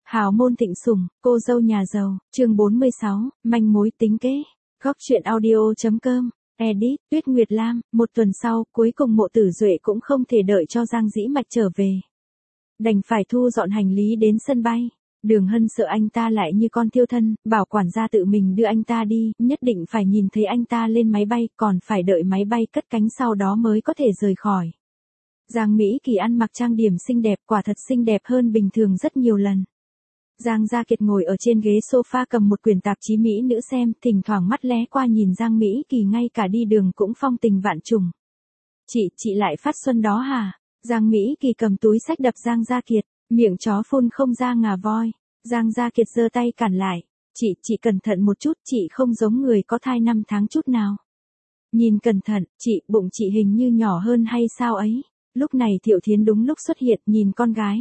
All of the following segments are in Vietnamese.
Hào môn thịnh sủng, cô dâu nhà giàu, chương 46, manh mối tính kế. Góc truyện audio.com, edit, Tuyết Nguyệt Lam. Một tuần sau, cuối cùng Mộ Tử Duệ cũng không thể đợi cho Giang Dĩ Mạch trở về. Đành phải thu dọn hành lý đến sân bay. Đường Hân sợ anh ta lại như con thiêu thân, bảo quản gia tự mình đưa anh ta đi, nhất định phải nhìn thấy anh ta lên máy bay, còn phải đợi máy bay cất cánh sau đó mới có thể rời khỏi. Giang Mỹ Kỳ ăn mặc trang điểm xinh đẹp, quả thật xinh đẹp hơn bình thường rất nhiều lần. Giang Gia Kiệt ngồi ở trên ghế sofa cầm một quyển tạp chí Mỹ nữ xem, thỉnh thoảng mắt lé qua nhìn Giang Mỹ Kỳ, ngay cả đi đường cũng phong tình vạn trùng. Chị lại phát xuân đó hả? Giang Mỹ Kỳ cầm túi xách đập Giang Gia Kiệt, miệng chó phun không ra ngà voi. Giang Gia Kiệt giơ tay cản lại. Chị cẩn thận một chút, chị không giống người có thai 5 tháng chút nào. Nhìn cẩn thận, bụng chị hình như nhỏ hơn hay sao ấy. Lúc này Thiệu Thiến đúng lúc xuất hiện, nhìn con gái.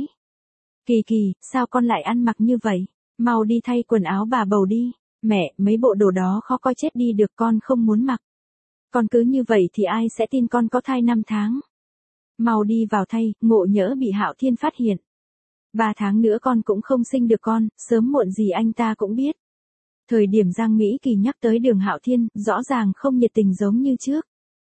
Kỳ, sao con lại ăn mặc như vậy? Mau đi thay quần áo bà bầu đi. Mẹ, mấy bộ đồ đó khó coi chết đi được, con không muốn mặc. Con cứ như vậy thì ai sẽ tin con có thai 5 tháng? Mau đi vào thay, ngộ nhỡ bị Hạo Thiên phát hiện. 3 tháng nữa con cũng không sinh được con, sớm muộn gì anh ta cũng biết. Thời điểm Giang Mỹ Kỳ nhắc tới Đường Hạo Thiên, rõ ràng không nhiệt tình giống như trước.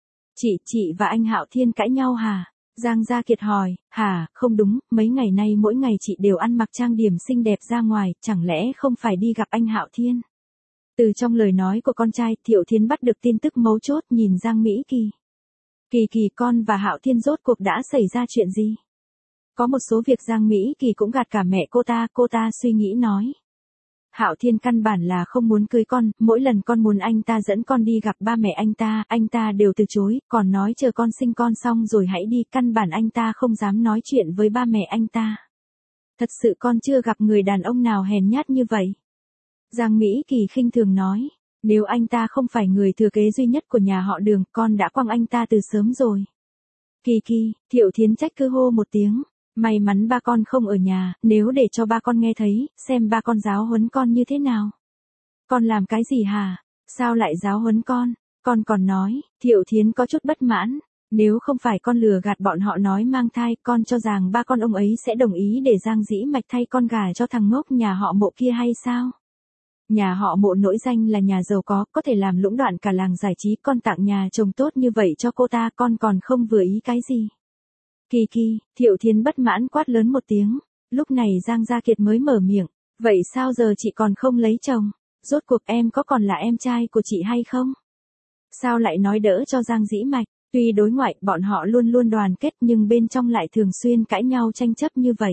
Chị và anh Hạo Thiên cãi nhau hả? Giang Gia Kiệt hỏi. Hả, không đúng, mấy ngày nay mỗi ngày chị đều ăn mặc trang điểm xinh đẹp ra ngoài, chẳng lẽ không phải đi gặp anh Hạo Thiên? Từ trong lời nói của con trai, Thiệu Thiến bắt được tin tức mấu chốt, nhìn Giang Mỹ Kỳ. Kỳ, con và Hạo Thiên rốt cuộc đã xảy ra chuyện gì? Có một số việc Giang Mỹ Kỳ cũng gạt cả mẹ cô ta suy nghĩ nói. Hạo Thiên căn bản là không muốn cưới con, mỗi lần con muốn anh ta dẫn con đi gặp ba mẹ anh ta đều từ chối, còn nói chờ con sinh con xong rồi hãy đi, căn bản anh ta không dám nói chuyện với ba mẹ anh ta. Thật sự con chưa gặp người đàn ông nào hèn nhát như vậy. Giang Mỹ Kỳ khinh thường nói, nếu anh ta không phải người thừa kế duy nhất của nhà họ Đường, con đã quăng anh ta từ sớm rồi. Kỳ, Thiệu Thiến trách cứ hô một tiếng. May mắn ba con không ở nhà, nếu để cho ba con nghe thấy, xem ba con giáo huấn con như thế nào. Con làm cái gì hả? Sao lại giáo huấn con? Con còn nói. Thiệu Thiến có chút bất mãn. Nếu không phải con lừa gạt bọn họ nói mang thai, con cho rằng ba con ông ấy sẽ đồng ý để Giang Dĩ Mạch thay con gà cho thằng ngốc nhà họ Mộ kia hay sao? Nhà họ Mộ nổi danh là nhà giàu có thể làm lũng đoạn cả làng giải trí, con tặng nhà chồng tốt như vậy cho cô ta, con còn không vừa ý cái gì? Kỳ, Thiệu Thiến bất mãn quát lớn một tiếng. Lúc này Giang Gia Kiệt mới mở miệng. Vậy sao giờ chị còn không lấy chồng? Rốt cuộc em có còn là em trai của chị hay không? Sao lại nói đỡ cho Giang Dĩ Mạch? Tuy đối ngoại bọn họ luôn luôn đoàn kết nhưng bên trong lại thường xuyên cãi nhau tranh chấp như vậy.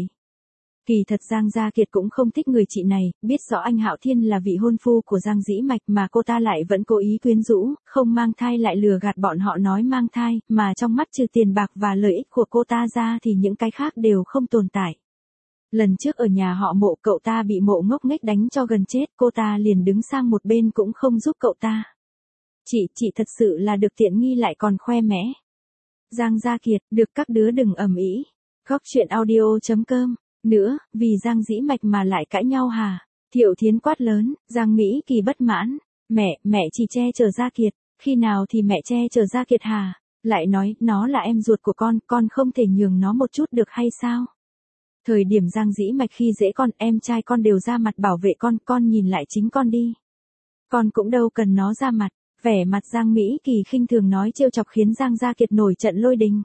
Kỳ thật Giang Gia Kiệt cũng không thích người chị này, biết rõ anh Hạo Thiên là vị hôn phu của Giang Dĩ Mạch mà cô ta lại vẫn cố ý quyến rũ, không mang thai lại lừa gạt bọn họ nói mang thai, mà trong mắt trừ tiền bạc và lợi ích của cô ta ra thì những cái khác đều không tồn tại. Lần trước ở nhà họ Mộ, cậu ta bị Mộ ngốc nghếch đánh cho gần chết, cô ta liền đứng sang một bên cũng không giúp cậu ta. Chị thật sự là được tiện nghi lại còn khoe mẽ. Giang Gia Kiệt, được các đứa đừng ầm ĩ. Góc truyện audio.com. Nữa, vì Giang Dĩ Mạch mà lại cãi nhau hả? Thiệu Thiến quát lớn. Giang Mỹ Kỳ bất mãn. Mẹ chỉ che chở Gia Kiệt. Khi nào thì mẹ che chở Gia Kiệt hả? Lại nói, nó là em ruột của con không thể nhường nó một chút được hay sao? Thời điểm Giang Dĩ Mạch khi dễ con, em trai con đều ra mặt bảo vệ con nhìn lại chính con đi. Con cũng đâu cần nó ra mặt. Vẻ mặt Giang Mỹ Kỳ khinh thường nói trêu chọc khiến Giang Gia Kiệt nổi trận lôi đình.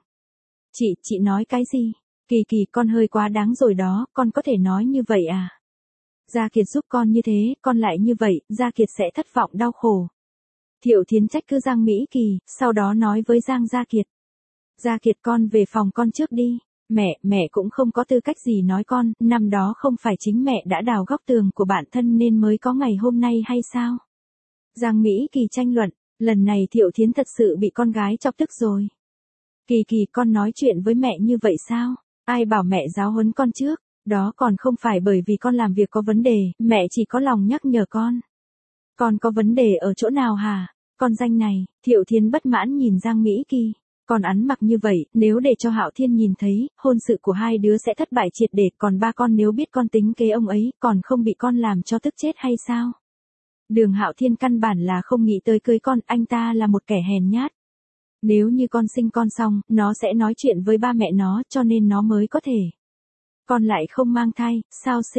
Chị nói cái gì? Kỳ, con hơi quá đáng rồi đó, con có thể nói như vậy à? Gia Kiệt giúp con như thế, con lại như vậy, Gia Kiệt sẽ thất vọng đau khổ. Thiệu Thiến trách cứ Giang Mỹ Kỳ, sau đó nói với Giang Gia Kiệt. Gia Kiệt, con về phòng con trước đi. Mẹ cũng không có tư cách gì nói con, năm đó không phải chính mẹ đã đào góc tường của bản thân nên mới có ngày hôm nay hay sao? Giang Mỹ Kỳ tranh luận, lần này Thiệu Thiến thật sự bị con gái chọc tức rồi. Kỳ, con nói chuyện với mẹ như vậy sao? Ai bảo mẹ giáo huấn con trước? Đó còn không phải bởi vì con làm việc có vấn đề, mẹ chỉ có lòng nhắc nhở con. Con có vấn đề ở chỗ nào hả? Con danh này. Thiệu Thiến bất mãn nhìn Giang Mỹ Kỳ. Con ăn mặc như vậy, nếu để cho Hạo Thiên nhìn thấy, hôn sự của hai đứa sẽ thất bại triệt để, còn ba con nếu biết con tính kế ông ấy, còn không bị con làm cho tức chết hay sao? Đường Hạo Thiên căn bản là không nghĩ tới cưới con, anh ta là một kẻ hèn nhát. Nếu như con sinh con xong, nó sẽ nói chuyện với ba mẹ nó, cho nên nó mới có thể. Con lại không mang thai, sao sinh?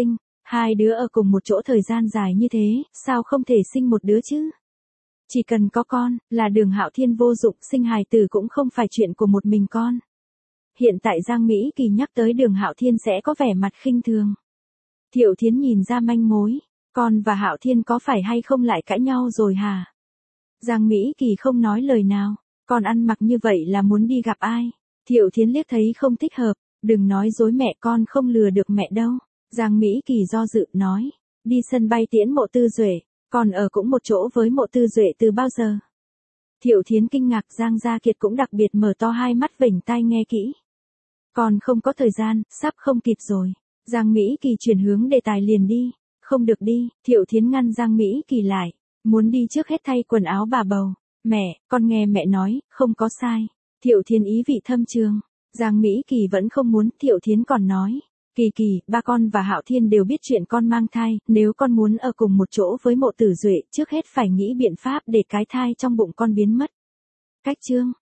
Hai đứa ở cùng một chỗ thời gian dài như thế, sao không thể sinh một đứa chứ? Chỉ cần có con, là Đường Hạo Thiên vô dụng, sinh hài tử cũng không phải chuyện của một mình con. Hiện tại Giang Mỹ Kỳ nhắc tới Đường Hạo Thiên sẽ có vẻ mặt khinh thường. Thiệu Thiến nhìn ra manh mối, con và Hạo Thiên có phải hay không lại cãi nhau rồi hả? Giang Mỹ Kỳ không nói lời nào, con ăn mặc như vậy là muốn đi gặp ai? Thiệu Thiến liếc thấy không thích hợp, đừng nói dối mẹ, con không lừa được mẹ đâu. Giang Mỹ Kỳ do dự nói, đi sân bay tiễn Mộ Tư Duệ, con ở cũng một chỗ với Mộ Tư Duệ từ bao giờ? Thiệu Thiến kinh ngạc, Giang Gia Kiệt cũng đặc biệt mở to hai mắt vểnh tai nghe kỹ. Con không có thời gian, sắp không kịp rồi. Giang Mỹ Kỳ chuyển hướng đề tài liền đi. Không được đi, Thiệu Thiến ngăn Giang Mỹ Kỳ lại. Muốn đi trước hết thay quần áo bà bầu. Mẹ, con nghe mẹ nói, không có sai. Thiệu Thiến ý vị thâm trường. Giang Mỹ Kỳ vẫn không muốn, Thiệu Thiến còn nói. Kỳ Kỳ, ba con và Hạo Thiên đều biết chuyện con mang thai, nếu con muốn ở cùng một chỗ với Mộ Tử Duệ, trước hết phải nghĩ biện pháp để cái thai trong bụng con biến mất. Cách chương